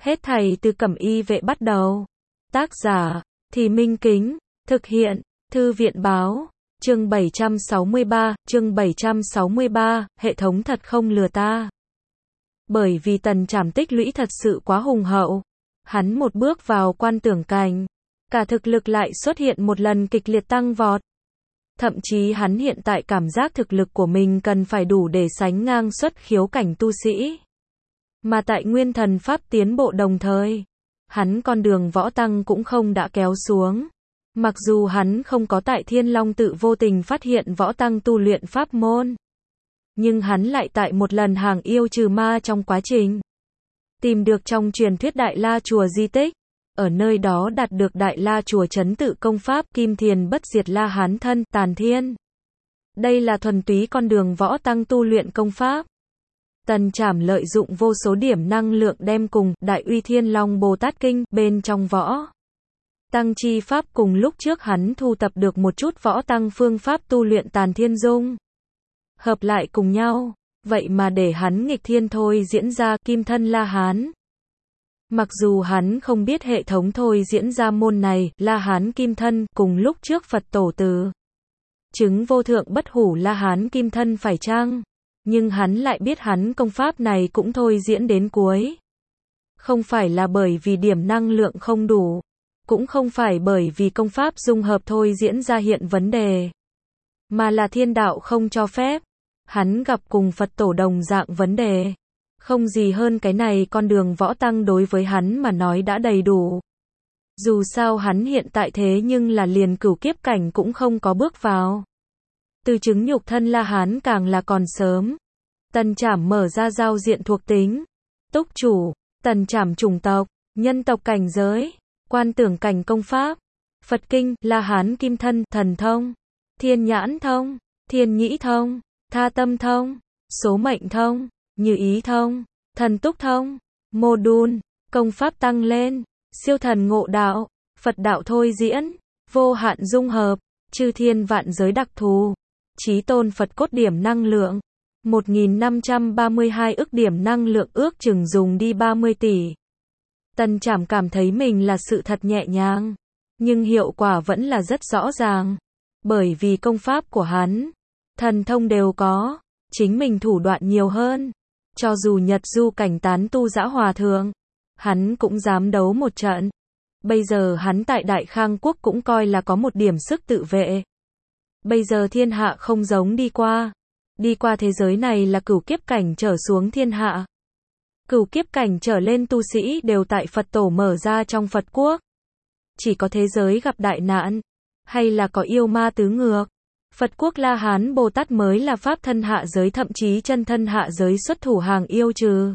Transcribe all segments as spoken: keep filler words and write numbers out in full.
Hết thảy từ Cẩm Y Vệ bắt đầu. Tác giả, Thì Minh Kính, thực hiện, Thư viện Báo, chương bảy trăm sáu mươi ba, chương bảy trăm sáu mươi ba, hệ thống thật không lừa ta. Bởi vì Tần Trảm tích lũy thật sự quá hùng hậu. Hắn một bước vào quan tưởng cảnh, cả thực lực lại xuất hiện một lần kịch liệt tăng vọt. Thậm chí hắn hiện tại cảm giác thực lực của mình cần phải đủ để sánh ngang xuất khiếu cảnh tu sĩ. Mà tại nguyên thần pháp tiến bộ đồng thời, hắn con đường võ tăng cũng không đã kéo xuống. Mặc dù hắn không có tại Thiên Long tự vô tình phát hiện võ tăng tu luyện pháp môn, nhưng hắn lại tại một lần hàng yêu trừ ma trong quá trình tìm được trong truyền thuyết Đại La Chùa di tích, ở nơi đó đạt được Đại La Chùa trấn tự công pháp Kim Thiền Bất Diệt La Hán Thân Tàn Thiên. Đây là thuần túy con đường võ tăng tu luyện công pháp. Tần Trảm lợi dụng vô số điểm năng lượng đem cùng Đại Uy Thiên Long Bồ Tát Kinh bên trong võ tăng chi pháp cùng lúc trước hắn thu tập được một chút võ tăng phương pháp tu luyện Tàn Thiên Dung hợp lại cùng nhau, vậy mà để hắn nghịch thiên thôi diễn ra Kim Thân La Hán. Mặc dù hắn không biết hệ thống thôi diễn ra môn này, La Hán Kim Thân, cùng lúc trước Phật tổ từ chứng vô thượng bất hủ La Hán Kim Thân phải chăng, nhưng hắn lại biết hắn công pháp này cũng thôi diễn đến cuối. Không phải là bởi vì điểm năng lượng không đủ, cũng không phải bởi vì công pháp dung hợp thôi diễn ra hiện vấn đề, mà là thiên đạo không cho phép. Hắn gặp cùng Phật tổ đồng dạng vấn đề. Không gì hơn cái này, con đường võ tăng đối với hắn mà nói đã đầy đủ. Dù sao hắn hiện tại thế nhưng là liền cửu kiếp cảnh cũng không có bước vào. Từ chứng nhục thân La Hán càng là còn sớm. Tần Trảm mở ra giao diện thuộc tính. Túc chủ, Tần Trảm chủng tộc, nhân tộc cảnh giới, quan tưởng cảnh công pháp, Phật kinh, La Hán Kim Thân, thần thông, Thiên Nhãn thông, Thiên Nhĩ thông, Tha Tâm thông, Số Mệnh thông, Như Ý thông, Thần Túc thông, Mô-đun, công pháp tăng lên, siêu thần ngộ đạo, Phật đạo thôi diễn, vô hạn dung hợp, chư thiên vạn giới đặc thù, chí tôn Phật cốt điểm năng lượng, một nghìn năm trăm ba mươi hai ức điểm năng lượng ước chừng dùng đi ba mươi tỷ. Tần Trảm cảm thấy mình là sự thật nhẹ nhàng, nhưng hiệu quả vẫn là rất rõ ràng, bởi vì công pháp của hắn, thần thông đều có, chính mình thủ đoạn nhiều hơn. Cho dù Nhật Du cảnh tán tu dã hòa thượng, hắn cũng dám đấu một trận. Bây giờ hắn tại Đại Khang Quốc cũng coi là có một điểm sức tự vệ. Bây giờ thiên hạ không giống đi qua. Đi qua thế giới này là cửu kiếp cảnh trở xuống thiên hạ. Cửu kiếp cảnh trở lên tu sĩ đều tại Phật tổ mở ra trong Phật quốc. Chỉ có thế giới gặp đại nạn, hay là có yêu ma tứ ngược, Phật quốc La Hán Bồ Tát mới là pháp thân hạ giới, thậm chí chân thân hạ giới xuất thủ hàng yêu trừ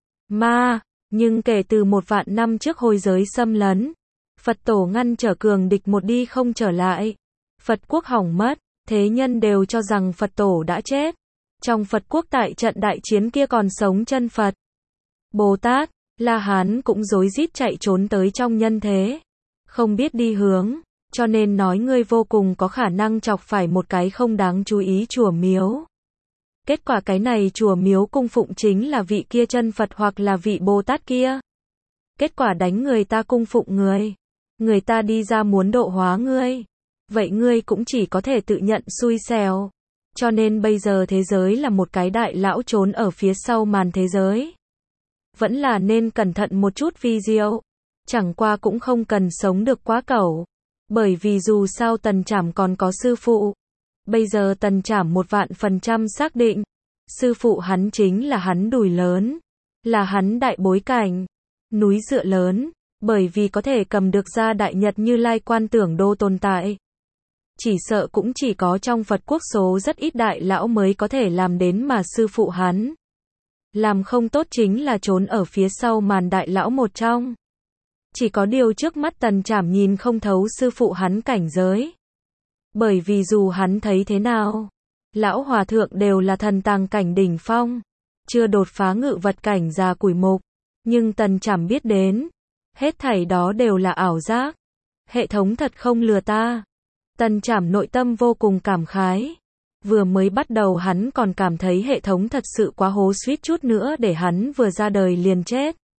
ma. Nhưng kể từ một vạn năm trước hồi giới xâm lấn, Phật tổ ngăn trở cường địch một đi không trở lại, Phật quốc hỏng mất, thế nhân đều cho rằng Phật tổ đã chết. Trong Phật quốc tại trận đại chiến kia còn sống chân Phật Bồ Tát, La Hán cũng rối rít chạy trốn tới trong nhân thế, không biết đi hướng. Cho nên nói ngươi vô cùng có khả năng chọc phải một cái không đáng chú ý chùa miếu. Kết quả cái này chùa miếu cung phụng chính là vị kia chân Phật hoặc là vị Bồ Tát kia. Kết quả đánh người ta cung phụng người. Người ta đi ra muốn độ hóa ngươi. Vậy ngươi cũng chỉ có thể tự nhận xui xẻo. Cho nên bây giờ thế giới là một cái đại lão trốn ở phía sau màn thế giới. Vẫn là nên cẩn thận một chút vi diệu. Chẳng qua cũng không cần sống được quá cẩu. Bởi vì dù sao Tần Trảm còn có sư phụ. Bây giờ Tần Trảm một vạn phần trăm xác định. Sư phụ hắn chính là hắn đùi lớn. Là hắn đại bối cảnh. Núi dựa lớn. Bởi vì có thể cầm được ra Đại Nhật Như Lai quan tưởng đô tồn tại. Chỉ sợ cũng chỉ có trong Phật quốc số rất ít đại lão mới có thể làm đến mà sư phụ hắn. Làm không tốt chính là trốn ở phía sau màn đại lão một trong. Chỉ có điều trước mắt Tần Trảm nhìn không thấu sư phụ hắn cảnh giới. Bởi vì dù hắn thấy thế nào, lão hòa thượng đều là thần tàng cảnh đỉnh phong, chưa đột phá ngự vật cảnh già củi mục. Nhưng Tần Trảm biết đến, hết thảy đó đều là ảo giác. Hệ thống thật không lừa ta. Tần Trảm nội tâm vô cùng cảm khái. Vừa mới bắt đầu hắn còn cảm thấy hệ thống thật sự quá hố, suýt chút nữa để hắn vừa ra đời liền chết.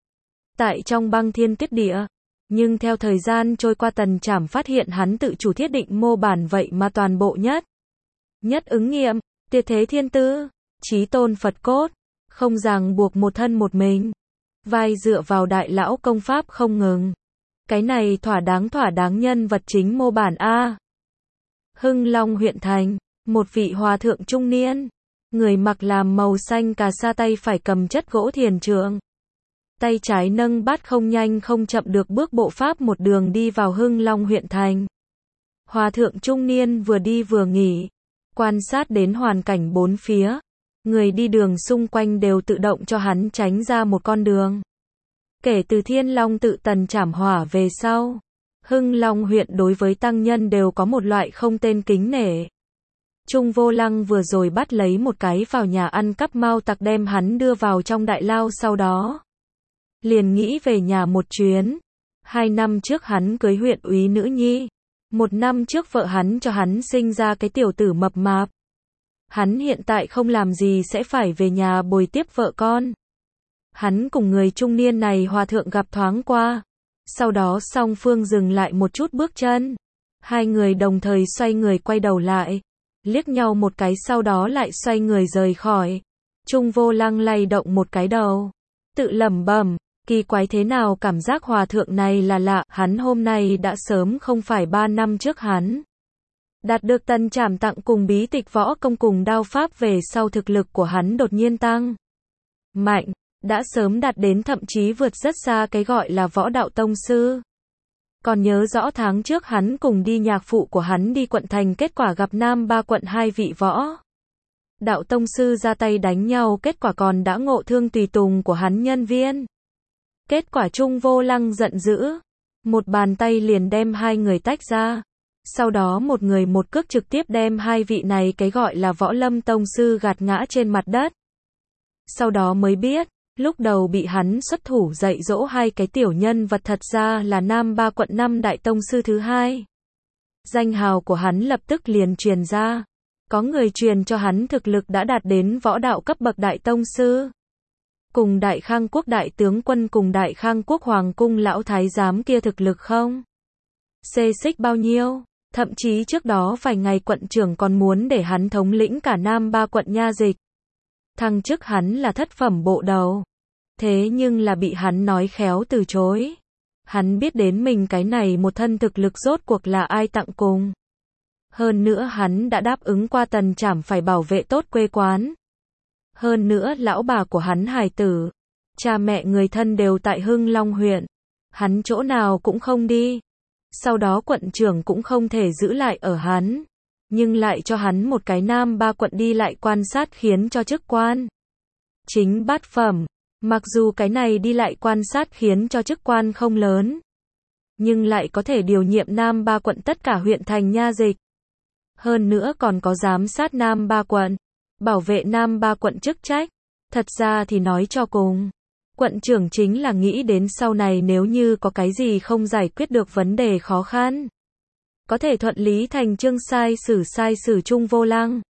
tại trong băng thiên tuyết địa. Nhưng theo thời gian trôi qua Tần Trảm phát hiện hắn tự chủ thiết định mô bản vậy mà toàn bộ nhất. Nhất ứng nghiệm, tuyệt thế thiên tư, chí tôn Phật cốt, không ràng buộc một thân một mình. Vai dựa vào đại lão công pháp không ngừng. Cái này thỏa đáng thỏa đáng nhân vật chính mô bản A. Hưng Long huyện thành, một vị hòa thượng trung niên. Người mặc làm màu xanh cà sa, tay phải cầm chất gỗ thiền trượng. Tay trái nâng bát, không nhanh không chậm được bước bộ pháp một đường đi vào Hưng Long huyện thành. Hòa thượng trung niên vừa đi vừa nghỉ, quan sát đến hoàn cảnh bốn phía. Người đi đường xung quanh đều tự động cho hắn tránh ra một con đường. Kể từ Thiên Long tự Tần Trảm hỏa về sau, Hưng Long huyện đối với tăng nhân đều có một loại không tên kính nể. Trung Vô Lăng vừa rồi bắt lấy một cái vào nhà ăn cắp mao tặc đem hắn đưa vào trong đại lao, sau đó liền nghĩ về nhà một chuyến. Hai năm trước hắn cưới huyện úy nữ nhi. Một năm trước vợ hắn cho hắn sinh ra cái tiểu tử mập mạp. Hắn hiện tại không làm gì sẽ phải về nhà bồi tiếp vợ con. Hắn cùng người trung niên này hòa thượng gặp thoáng qua. Sau đó song phương dừng lại một chút bước chân. Hai người đồng thời xoay người quay đầu lại. Liếc nhau một cái sau đó lại xoay người rời khỏi. Trung Vô Lăng lay động một cái đầu. Tự lẩm bẩm, kỳ quái thế nào cảm giác hòa thượng này là lạ. Hắn hôm nay đã sớm không phải ba năm trước hắn đạt được Tần Trảm tặng cùng bí tịch võ công cùng đao pháp về sau, thực lực của hắn đột nhiên tăng mạnh, đã sớm đạt đến thậm chí vượt rất xa cái gọi là võ đạo tông sư. Còn nhớ rõ tháng trước hắn cùng đi nhạc phụ của hắn đi quận thành, kết quả gặp Nam Ba quận hai vị võ đạo tông sư ra tay đánh nhau, kết quả còn đã ngộ thương tùy tùng của hắn nhân viên. Kết quả Trung Vô Lăng giận dữ, một bàn tay liền đem hai người tách ra. Sau đó một người một cước trực tiếp đem hai vị này cái gọi là võ lâm tông sư gạt ngã trên mặt đất. Sau đó mới biết, lúc đầu bị hắn xuất thủ dạy dỗ hai cái tiểu nhân vật thật ra là Nam Ba quận năm đại tông sư thứ hai. Danh hào của hắn lập tức liền truyền ra. Có người truyền cho hắn thực lực đã đạt đến võ đạo cấp bậc đại tông sư. Cùng Đại Khang Quốc đại tướng quân cùng Đại Khang Quốc hoàng cung lão thái giám kia thực lực không xê xích bao nhiêu. Thậm chí trước đó vài ngày quận trưởng còn muốn để hắn thống lĩnh cả Nam Ba quận nha dịch. Thăng chức hắn là thất phẩm bộ đầu. Thế nhưng là bị hắn nói khéo từ chối. Hắn biết đến mình cái này một thân thực lực rốt cuộc là ai tặng cùng. Hơn nữa hắn đã đáp ứng qua Tần Trảm phải bảo vệ tốt quê quán. Hơn nữa lão bà của hắn hài tử, cha mẹ người thân đều tại Hưng Long huyện. Hắn chỗ nào cũng không đi. Sau đó quận trưởng cũng không thể giữ lại ở hắn. Nhưng lại cho hắn một cái Nam Ba quận đi lại quan sát, khiến cho chức quan chính bát phẩm. Mặc dù cái này đi lại quan sát khiến cho chức quan không lớn, nhưng lại có thể điều nhiệm Nam Ba quận tất cả huyện thành nha dịch. Hơn nữa còn có giám sát Nam Ba quận, bảo vệ Nam Ba quận chức trách. Thật ra thì nói cho cùng, quận trưởng chính là nghĩ đến sau này nếu như có cái gì không giải quyết được vấn đề khó khăn, có thể thuận lý thành chương sai xử sai xử Trung Vô Lăng.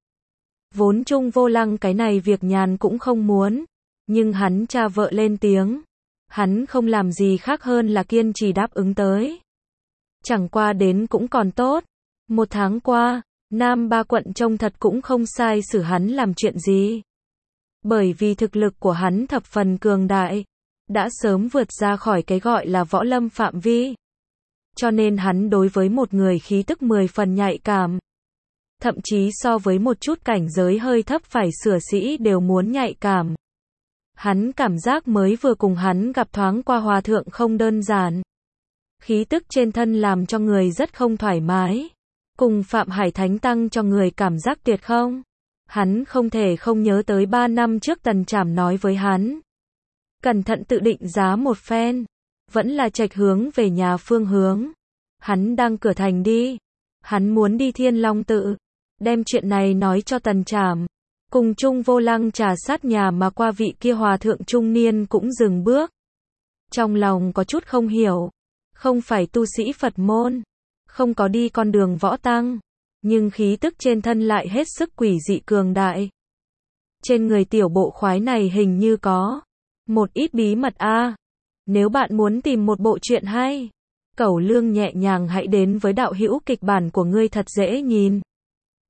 Vốn Trung Vô Lăng cái này việc nhàn cũng không muốn, nhưng hắn cha vợ lên tiếng, hắn không làm gì khác hơn là kiên trì đáp ứng tới. Chẳng qua đến cũng còn tốt. Một tháng qua, Nam Ba quận trông thật cũng không sai xử hắn làm chuyện gì. Bởi vì thực lực của hắn thập phần cường đại, đã sớm vượt ra khỏi cái gọi là võ lâm phạm vi. Cho nên hắn đối với một người khí tức mười phần nhạy cảm. Thậm chí so với một chút cảnh giới hơi thấp phải sửa sĩ đều muốn nhạy cảm. Hắn cảm giác mới vừa cùng hắn gặp thoáng qua hòa thượng không đơn giản. Khí tức trên thân làm cho người rất không thoải mái. Cùng Phạm Hải Thánh Tăng cho người cảm giác tuyệt không. Hắn không thể không nhớ tới ba năm trước Tần Trảm nói với hắn. Cẩn thận tự định giá một phen. Vẫn là trạch hướng về nhà phương hướng. Hắn đang cửa thành đi. Hắn muốn đi Thiên Long tự. Đem chuyện này nói cho Tần Trảm. Cùng Trung Vô Lăng trà sát nhà mà qua, vị kia hòa thượng trung niên cũng dừng bước. Trong lòng có chút không hiểu. Không phải tu sĩ Phật môn. Không có đi con đường võ tăng. Nhưng khí tức trên thân lại hết sức quỷ dị cường đại. Trên người tiểu bộ khoái này hình như có một ít bí mật a. À. Nếu bạn muốn tìm một bộ truyện hay, cẩu lương nhẹ nhàng hãy đến với đạo hữu kịch bản của ngươi thật dễ nhìn.